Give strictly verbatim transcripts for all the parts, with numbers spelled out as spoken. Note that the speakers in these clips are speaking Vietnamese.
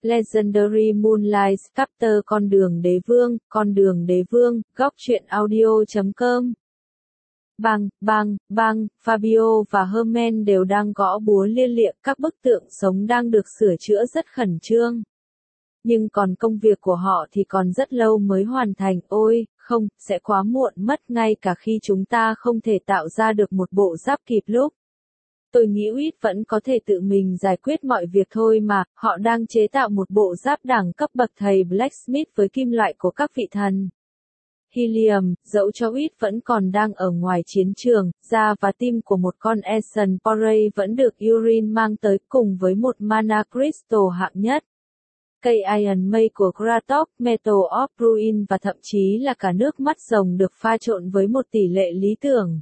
Legendary Moonlight Chapter Con đường đế vương, con đường đế vương, góc truyện audio chấm com. Bang, bang, bang, Fabio và Herman đều đang gõ búa lia lịa, các bức tượng sống đang được sửa chữa rất khẩn trương. Nhưng còn công việc của họ thì còn rất lâu mới hoàn thành, ôi, không, sẽ quá muộn mất ngay cả khi chúng ta không thể tạo ra được một bộ giáp kịp lúc. Tôi nghĩ Uýt vẫn có thể tự mình giải quyết mọi việc thôi mà, họ đang chế tạo một bộ giáp đẳng cấp bậc thầy Blacksmith với kim loại của các vị thần. Helium, dẫu cho Uýt vẫn còn đang ở ngoài chiến trường, da và tim của một con Ancient Porray vẫn được Urine mang tới cùng với một Mana Crystal hạng nhất. Cây Iron Mây của Kratos, Metal of Ruin và thậm chí là cả nước mắt rồng được pha trộn với một tỷ lệ lý tưởng.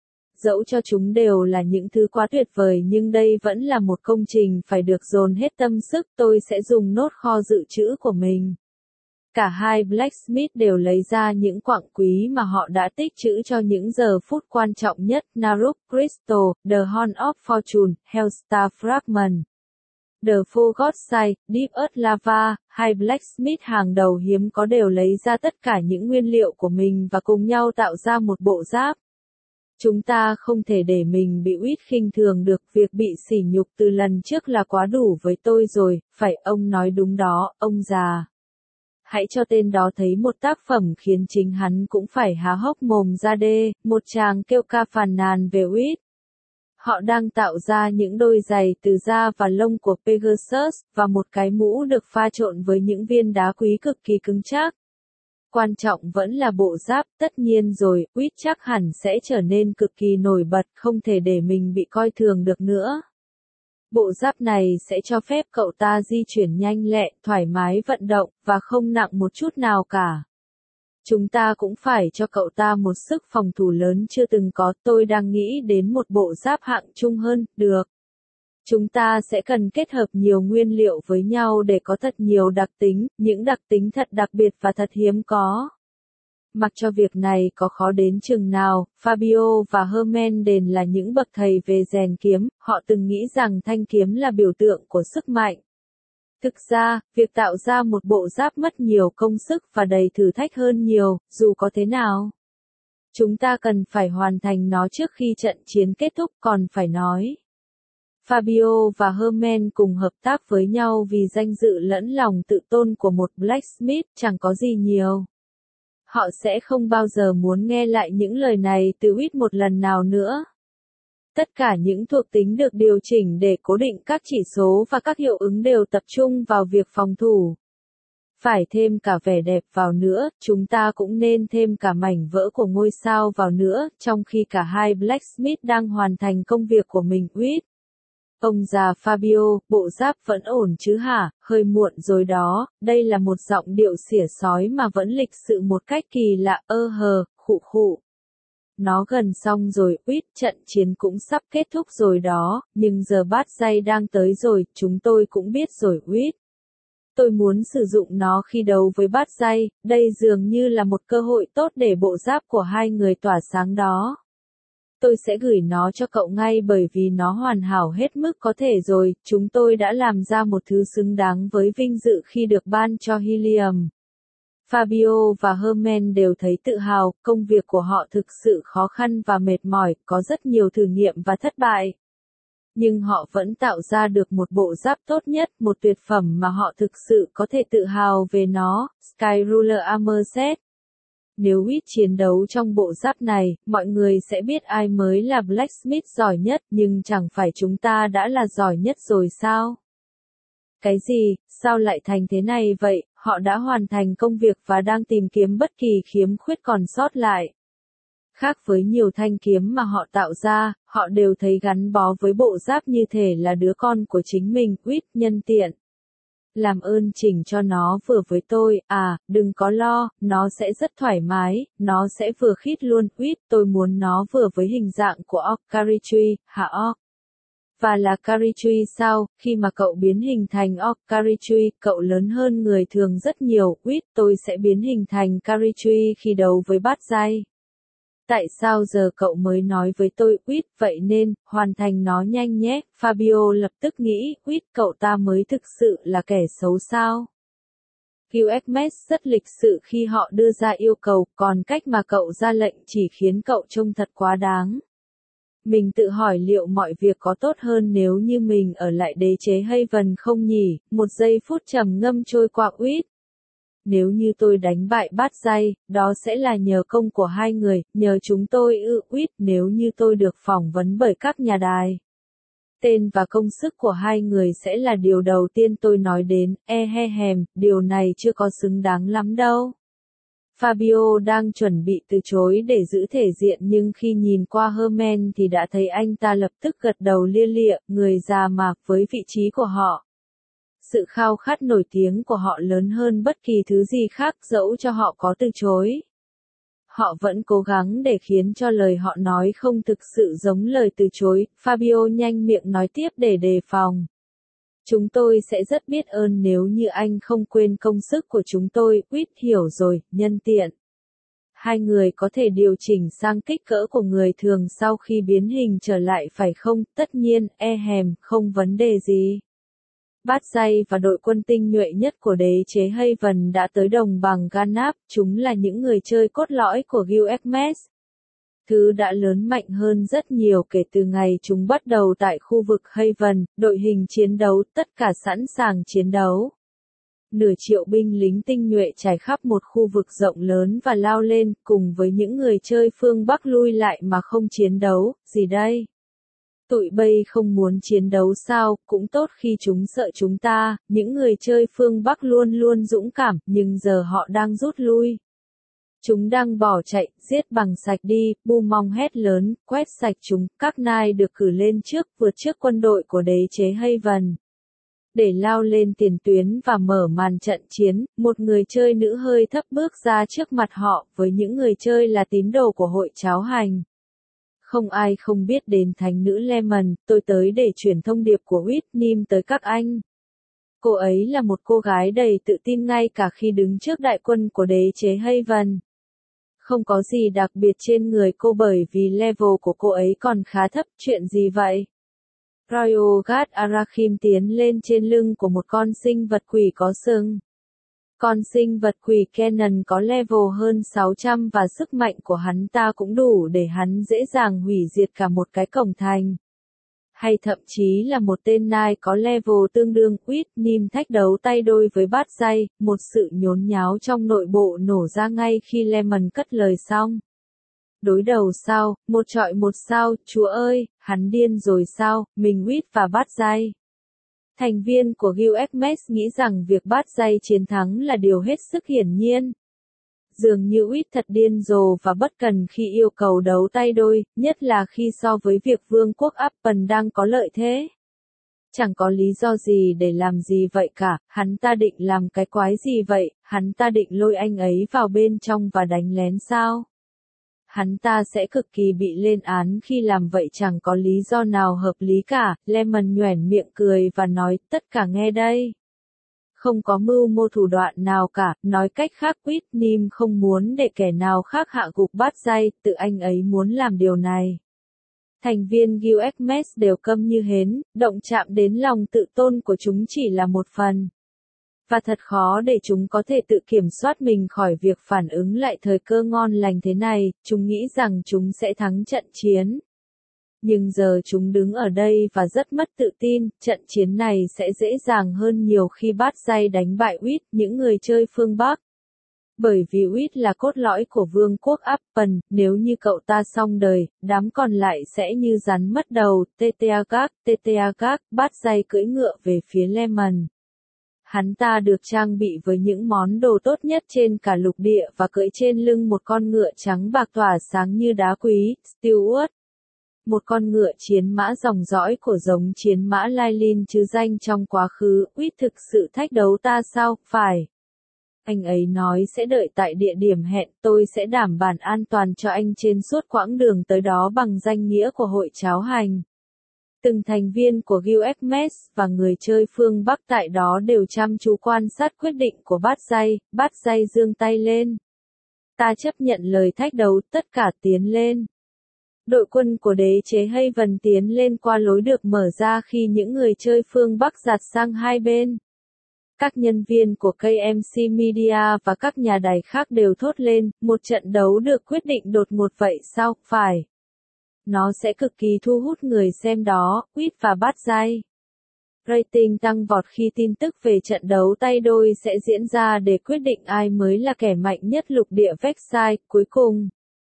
Dẫu cho chúng đều là những thứ quá tuyệt vời nhưng đây vẫn là một công trình phải được dồn hết tâm sức, tôi sẽ dùng nốt kho dự trữ của mình. Cả hai Blacksmith đều lấy ra những quặng quý mà họ đã tích trữ cho những giờ phút quan trọng nhất, Naruk Crystal, The Horn of Fortune, Hellstar Fragment, The Forgotten Site, Deep Earth Lava. Hai Blacksmith hàng đầu hiếm có đều lấy ra tất cả những nguyên liệu của mình và cùng nhau tạo ra một bộ giáp. Chúng ta không thể để mình bị Uýt khinh thường được, việc bị sỉ nhục từ lần trước là quá đủ với tôi rồi, phải, ông nói đúng đó, ông già. Hãy cho tên đó thấy một tác phẩm khiến chính hắn cũng phải há hốc mồm ra đê, một chàng kêu ca phàn nàn về Uýt. Họ đang tạo ra những đôi giày từ da và lông của Pegasus, và một cái mũ được pha trộn với những viên đá quý cực kỳ cứng chắc. Quan trọng vẫn là bộ giáp, tất nhiên rồi, Uýt chắc hẳn sẽ trở nên cực kỳ nổi bật, không thể để mình bị coi thường được nữa. Bộ giáp này sẽ cho phép cậu ta di chuyển nhanh lẹ, thoải mái vận động, và không nặng một chút nào cả. Chúng ta cũng phải cho cậu ta một sức phòng thủ lớn chưa từng có, tôi đang nghĩ đến một bộ giáp hạng trung hơn, được. Chúng ta sẽ cần kết hợp nhiều nguyên liệu với nhau để có thật nhiều đặc tính, những đặc tính thật đặc biệt và thật hiếm có. Mặc cho việc này có khó đến chừng nào, Fabio và Herman đều là những bậc thầy về rèn kiếm, họ từng nghĩ rằng thanh kiếm là biểu tượng của sức mạnh. Thực ra, việc tạo ra một bộ giáp mất nhiều công sức và đầy thử thách hơn nhiều, dù có thế nào. Chúng ta cần phải hoàn thành nó trước khi trận chiến kết thúc, còn phải nói. Fabio và Herman cùng hợp tác với nhau vì danh dự lẫn lòng tự tôn của một Blacksmith, chẳng có gì nhiều. Họ sẽ không bao giờ muốn nghe lại những lời này từ Uýt một lần nào nữa. Tất cả những thuộc tính được điều chỉnh để cố định các chỉ số và các hiệu ứng đều tập trung vào việc phòng thủ. Phải thêm cả vẻ đẹp vào nữa, chúng ta cũng nên thêm cả mảnh vỡ của ngôi sao vào nữa, trong khi cả hai Blacksmith đang hoàn thành công việc của mình. Uýt. Ông già Fabio, bộ giáp vẫn ổn chứ hả, hơi muộn rồi đó, đây là một giọng điệu xỉa xói mà vẫn lịch sự một cách kỳ lạ, ơ hờ, khụ khụ. Nó gần xong rồi, Uýt, trận chiến cũng sắp kết thúc rồi đó, nhưng giờ bát giai đang tới rồi, chúng tôi cũng biết rồi Uýt. Tôi muốn sử dụng nó khi đấu với bát giai, đây dường như là một cơ hội tốt để bộ giáp của hai người tỏa sáng đó. Tôi sẽ gửi nó cho cậu ngay bởi vì nó hoàn hảo hết mức có thể rồi, chúng tôi đã làm ra một thứ xứng đáng với vinh dự khi được ban cho Helium. Fabio và Herman đều thấy tự hào, công việc của họ thực sự khó khăn và mệt mỏi, có rất nhiều thử nghiệm và thất bại. Nhưng họ vẫn tạo ra được một bộ giáp tốt nhất, một tuyệt phẩm mà họ thực sự có thể tự hào về nó, Skyruler Armor Set. Nếu Uýt chiến đấu trong bộ giáp này, mọi người sẽ biết ai mới là Blacksmith giỏi nhất, nhưng chẳng phải chúng ta đã là giỏi nhất rồi sao? Cái gì, sao lại thành thế này vậy? Họ đã hoàn thành công việc và đang tìm kiếm bất kỳ khiếm khuyết còn sót lại. Khác với nhiều thanh kiếm mà họ tạo ra, họ đều thấy gắn bó với bộ giáp như thể là đứa con của chính mình. Uýt, nhân tiện. Làm ơn chỉnh cho nó vừa với tôi, à, đừng có lo, nó sẽ rất thoải mái, nó sẽ vừa khít luôn. Uýt, tôi muốn nó vừa với hình dạng của Orc Caritree, hả Orc? Và là Caritree sao, khi mà cậu biến hình thành Orc Caritree, cậu lớn hơn người thường rất nhiều. Uýt, tôi sẽ biến hình thành Caritree khi đấu với bát giai. tại sao giờ cậu mới nói với tôi Quýt, vậy nên, hoàn thành nó nhanh nhé. Fabio lập tức nghĩ, Quýt cậu ta mới thực sự là kẻ xấu sao? quy ích mét rất lịch sự khi họ đưa ra yêu cầu, còn cách mà cậu ra lệnh chỉ khiến cậu trông thật quá đáng. Mình tự hỏi liệu mọi việc có tốt hơn nếu như mình ở lại đế chế Haven không nhỉ? Một giây phút trầm ngâm trôi qua Quýt. Nếu như tôi đánh bại bát dây, đó sẽ là nhờ công của hai người, nhờ chúng tôi ư Quýt, nếu như tôi được phỏng vấn bởi các nhà đài. Tên và công sức của hai người sẽ là điều đầu tiên tôi nói đến, e he hèm, điều này chưa có xứng đáng lắm đâu. Fabio đang chuẩn bị từ chối để giữ thể diện nhưng khi nhìn qua Herman thì đã thấy anh ta lập tức gật đầu lia lịa, người già mà, với vị trí của họ. Sự khao khát nổi tiếng của họ lớn hơn bất kỳ thứ gì khác dẫu cho họ có từ chối. Họ vẫn cố gắng để khiến cho lời họ nói không thực sự giống lời từ chối, Fabio nhanh miệng nói tiếp để đề phòng. Chúng tôi sẽ rất biết ơn nếu như anh không quên công sức của chúng tôi, Quýt hiểu rồi, nhân tiện. Hai người có thể điều chỉnh sang kích cỡ của người thường sau khi biến hình trở lại phải không? Tất nhiên, e hèm, không vấn đề gì. Bát dây và đội quân tinh nhuệ nhất của đế chế Haven đã tới đồng bằng Ganap, chúng là những người chơi cốt lõi của quy ích mét. Thứ đã lớn mạnh hơn rất nhiều kể từ ngày chúng bắt đầu tại khu vực Haven, đội hình chiến đấu, tất cả sẵn sàng chiến đấu. Nửa triệu binh lính tinh nhuệ trải khắp một khu vực rộng lớn và lao lên, cùng với những người chơi phương Bắc lui lại mà không chiến đấu, gì đây? Tụi bay không muốn chiến đấu sao, cũng tốt khi chúng sợ chúng ta, những người chơi phương Bắc luôn luôn dũng cảm, nhưng giờ họ đang rút lui. Chúng đang bỏ chạy, giết bằng sạch đi, Bu Mong hét lớn, quét sạch chúng, các nai được cử lên trước, vượt trước quân đội của đế chế Haven. Để lao lên tiền tuyến và mở màn trận chiến, một người chơi nữ hơi thấp bước ra trước mặt họ, với những người chơi là tín đồ của hội cháo hành. Không ai không biết đến thánh nữ Lemon, tôi tới để chuyển thông điệp của Whitney tới các anh. Cô ấy là một cô gái đầy tự tin ngay cả khi đứng trước đại quân của đế chế Haven. Không có gì đặc biệt trên người cô bởi vì level của cô ấy còn khá thấp, chuyện gì vậy? Royal Guard Arakim tiến lên trên lưng của một con sinh vật quỷ có sừng. Con sinh vật quỷ Kenan có level hơn sáu trăm và sức mạnh của hắn ta cũng đủ để hắn dễ dàng hủy diệt cả một cái cổng thành. Hay thậm chí là một tên nai có level tương đương Quýt Nim thách đấu tay đôi với bát dây, một sự nhốn nháo trong nội bộ nổ ra ngay khi Lemon cất lời xong. Đối đầu sao, một trọi một sao, chúa ơi, hắn điên rồi sao, mình Quýt và bát dây. Thành viên của quy ích mét nghĩ rằng việc bát dây chiến thắng là điều hết sức hiển nhiên. Dường như Quýt thật điên rồ và bất cần khi yêu cầu đấu tay đôi, nhất là khi so với việc vương quốc Appen đang có lợi thế. Chẳng có lý do gì để làm gì vậy cả, hắn ta định làm cái quái gì vậy, hắn ta định lôi anh ấy vào bên trong và đánh lén sao? Hắn ta sẽ cực kỳ bị lên án khi làm vậy chẳng có lý do nào hợp lý cả, Lemon nhoẻn miệng cười và nói, tất cả nghe đây. Không có mưu mô thủ đoạn nào cả, nói cách khác Quýt Nim không muốn để kẻ nào khác hạ gục bát dây, tự anh ấy muốn làm điều này. Thành viên quy ích mét đều câm như hến, động chạm đến lòng tự tôn của chúng chỉ là một phần. Và thật khó để chúng có thể tự kiểm soát mình khỏi việc phản ứng lại thời cơ ngon lành thế này, chúng nghĩ rằng chúng sẽ thắng trận chiến. Nhưng giờ chúng đứng ở đây và rất mất tự tin, trận chiến này sẽ dễ dàng hơn nhiều khi bát dây đánh bại Quýt, những người chơi phương Bắc. Bởi vì Quýt là cốt lõi của vương quốc Appen, nếu như cậu ta xong đời, đám còn lại sẽ như rắn mất đầu, Teteagak, Teteagak, bát dây cưỡi ngựa về phía Lemon. Hắn ta được trang bị với những món đồ tốt nhất trên cả lục địa và cưỡi trên lưng một con ngựa trắng bạc tỏa sáng như đá quý, Stewart. Một con ngựa chiến mã dòng dõi của giống chiến mã Lailin chứ danh trong quá khứ, Quýt thực sự thách đấu ta sao, phải. Anh ấy nói sẽ đợi tại địa điểm hẹn, tôi sẽ đảm bảo an toàn cho anh trên suốt quãng đường tới đó bằng danh nghĩa của hội cháo hành. Từng thành viên của quy ích mét và người chơi phương Bắc tại đó đều chăm chú quan sát quyết định của bát dây, bát dây giương tay lên. ta chấp nhận lời thách đấu, tất cả tiến lên. Đội quân của đế chế Haven tiến lên qua lối được mở ra khi những người chơi phương Bắc giạt sang hai bên. Các nhân viên của ca em xê Media và các nhà đài khác đều thốt lên, một trận đấu được quyết định đột ngột vậy sao, phải. Nó sẽ cực kỳ thu hút người xem đó, Quýt và Bát Giai. Rating tăng vọt khi tin tức về trận đấu tay đôi sẽ diễn ra để quyết định ai mới là kẻ mạnh nhất lục địa Vexai. Cuối cùng,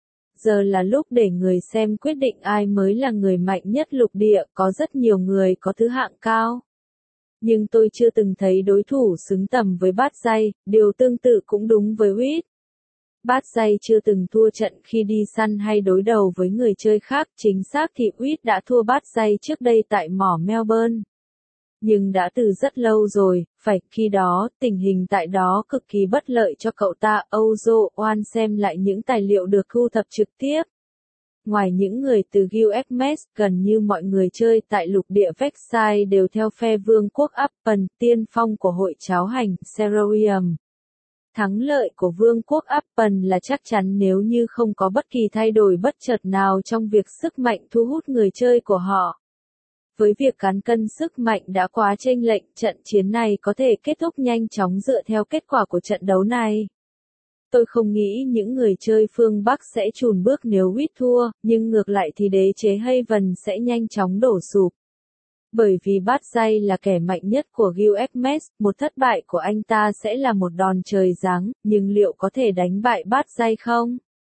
giờ là lúc để người xem quyết định ai mới là người mạnh nhất lục địa. Có rất nhiều người có thứ hạng cao, nhưng tôi chưa từng thấy đối thủ xứng tầm với Bát Giai. Điều tương tự cũng đúng với Quýt. Bát Giai chưa từng thua trận khi đi săn hay đối đầu với người chơi khác. Chính xác thì Quýt đã thua Bát Giai trước đây tại mỏ Melbourne. Nhưng đã từ rất lâu rồi, phải, khi đó, tình hình tại đó cực kỳ bất lợi cho cậu ta. Ozo One xem lại những tài liệu được thu thập trực tiếp. Ngoài những người từ Guildford, gần như mọi người chơi tại lục địa Vexai đều theo phe vương quốc Appen, tiên phong của hội cháo hành, Cerorium. Thắng lợi của vương quốc Appen là chắc chắn nếu như không có bất kỳ thay đổi bất chợt nào trong việc sức mạnh thu hút người chơi của họ. Với việc cán cân sức mạnh đã quá chênh lệch, trận chiến này có thể kết thúc nhanh chóng dựa theo kết quả của trận đấu này. Tôi không nghĩ những người chơi phương Bắc sẽ chùn bước nếu Quýt thua, nhưng ngược lại thì đế chế Haven sẽ nhanh chóng đổ sụp. Bởi vì Bát Giai là kẻ mạnh nhất của Guildford, một thất bại của anh ta sẽ là một đòn trời giáng, nhưng liệu có thể đánh bại Bát Giai không?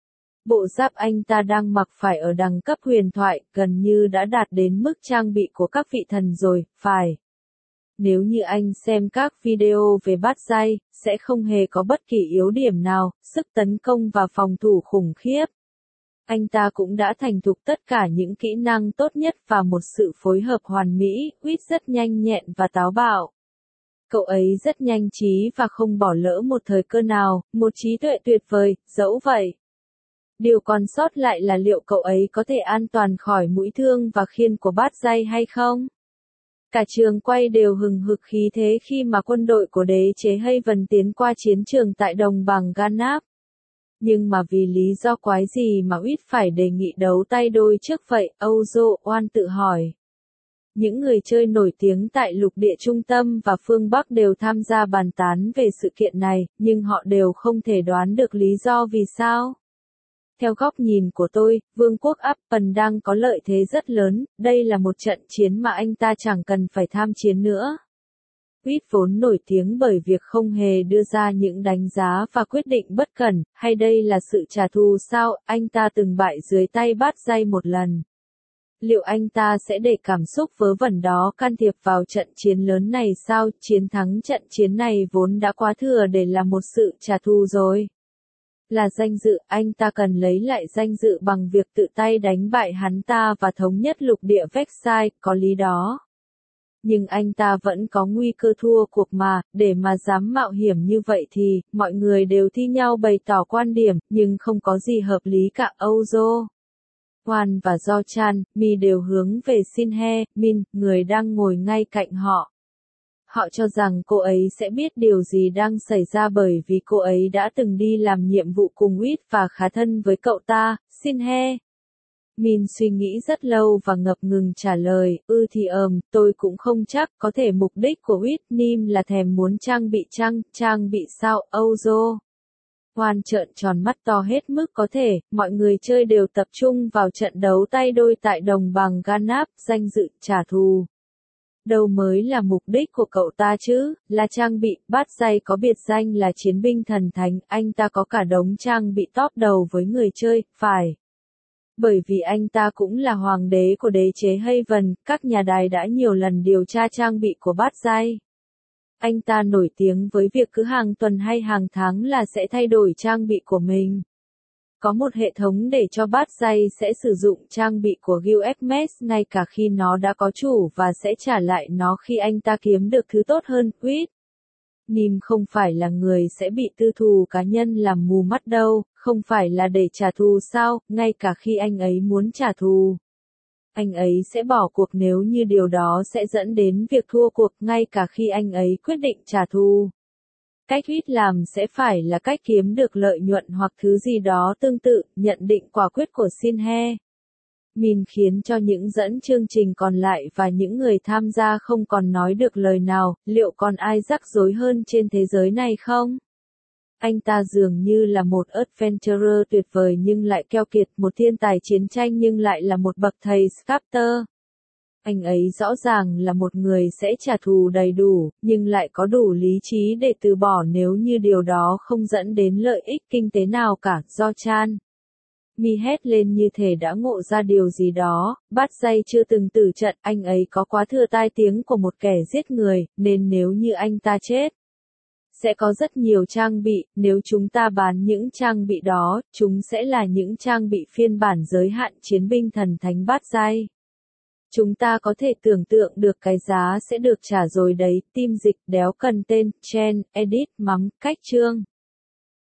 Bộ giáp anh ta đang mặc phải ở đẳng cấp huyền thoại, gần như đã đạt đến mức trang bị của các vị thần rồi, phải. Nếu như anh xem các video về Bát Giai, sẽ không hề có bất kỳ yếu điểm nào, sức tấn công và phòng thủ khủng khiếp. Anh ta cũng đã thành thục tất cả những kỹ năng tốt nhất và một sự phối hợp hoàn mỹ. Quýt rất nhanh nhẹn và táo bạo. Cậu ấy rất nhanh trí và không bỏ lỡ một thời cơ nào, một trí tuệ tuyệt vời, dẫu vậy. Điều còn sót lại là liệu cậu ấy có thể an toàn khỏi mũi thương và khiên của Bát Giai hay không? Cả trường quay đều hừng hực khí thế khi mà quân đội của đế chế Haven tiến qua chiến trường tại đồng bằng Ganap. Nhưng mà vì lý do quái gì mà Quýt phải đề nghị đấu tay đôi trước vậy, Ozo One tự hỏi. Những người chơi nổi tiếng tại lục địa trung tâm và phương Bắc đều tham gia bàn tán về sự kiện này, nhưng họ đều không thể đoán được lý do vì sao. Theo góc nhìn của tôi, vương quốc Appen đang có lợi thế rất lớn, đây là một trận chiến mà anh ta chẳng cần phải tham chiến nữa. Quýt vốn nổi tiếng bởi việc không hề đưa ra những đánh giá và quyết định bất cẩn, hay đây là sự trả thù sao? Anh ta từng bại dưới tay Bát Giai một lần. Liệu anh ta sẽ để cảm xúc vớ vẩn đó can thiệp vào trận chiến lớn này sao? Chiến thắng trận chiến này vốn đã quá thừa để là một sự trả thù rồi. Là danh dự, anh ta cần lấy lại danh dự bằng việc tự tay đánh bại hắn ta và thống nhất lục địa Vexai, có lý đó. Nhưng anh ta vẫn có nguy cơ thua cuộc mà, để mà dám mạo hiểm như vậy thì, mọi người đều thi nhau bày tỏ quan điểm, nhưng không có gì hợp lý cả. Ozo One và Do-chan, Mi đều hướng về Shin-hye Min, người đang ngồi ngay cạnh họ. Họ cho rằng cô ấy sẽ biết điều gì đang xảy ra bởi vì cô ấy đã từng đi làm nhiệm vụ cùng Quýt và khá thân với cậu ta, Shin-hye. Min suy nghĩ rất lâu và ngập ngừng trả lời, ư thì ờm, tôi cũng không chắc, có thể mục đích của Quýt Nim là thèm muốn trang bị chăng, trang bị sao, Ozo. Hoan trợn tròn mắt to hết mức có thể, mọi người chơi đều tập trung vào trận đấu tay đôi tại đồng bằng Ganap, danh dự, trả thù. Đâu mới là mục đích của cậu ta chứ, là trang bị. Bát Giai có biệt danh là chiến binh thần thánh, anh ta có cả đống trang bị top đầu với người chơi, phải. Bởi vì anh ta cũng là hoàng đế của đế chế Haven, các nhà đài đã nhiều lần điều tra trang bị của Bát Giai. Anh ta nổi tiếng với việc cứ hàng tuần hay hàng tháng là sẽ thay đổi trang bị của mình. Có một hệ thống để cho Bát Giai sẽ sử dụng trang bị của Guildford ngay cả khi nó đã có chủ và sẽ trả lại nó khi anh ta kiếm được thứ tốt hơn. Quýt Nim không phải là người sẽ bị tư thù cá nhân làm mù mắt đâu, không phải là để trả thù sao, ngay cả khi anh ấy muốn trả thù. Anh ấy sẽ bỏ cuộc nếu như điều đó sẽ dẫn đến việc thua cuộc, ngay cả khi anh ấy quyết định trả thù. Cách ít làm sẽ phải là cách kiếm được lợi nhuận hoặc thứ gì đó tương tự, nhận định quả quyết của Shinhe Min khiến cho những dẫn chương trình còn lại và những người tham gia không còn nói được lời nào, liệu còn ai rắc rối hơn trên thế giới này không? Anh ta dường như là một adventurer tuyệt vời nhưng lại keo kiệt, một thiên tài chiến tranh nhưng lại là một bậc thầy sculptor. Anh ấy rõ ràng là một người sẽ trả thù đầy đủ, nhưng lại có đủ lý trí để từ bỏ nếu như điều đó không dẫn đến lợi ích kinh tế nào cả. Do Chan Mi hét lên như thể đã ngộ ra điều gì đó, Bát Dây chưa từng tử trận, anh ấy có quá thừa tai tiếng của một kẻ giết người, nên nếu như anh ta chết, sẽ có rất nhiều trang bị, nếu chúng ta bán những trang bị đó, chúng sẽ là những trang bị phiên bản giới hạn chiến binh thần thánh Bát Dây. Chúng ta có thể tưởng tượng được cái giá sẽ được trả rồi đấy. Team dịch đéo cần tên, Chen, Edit, mắm, cách chương.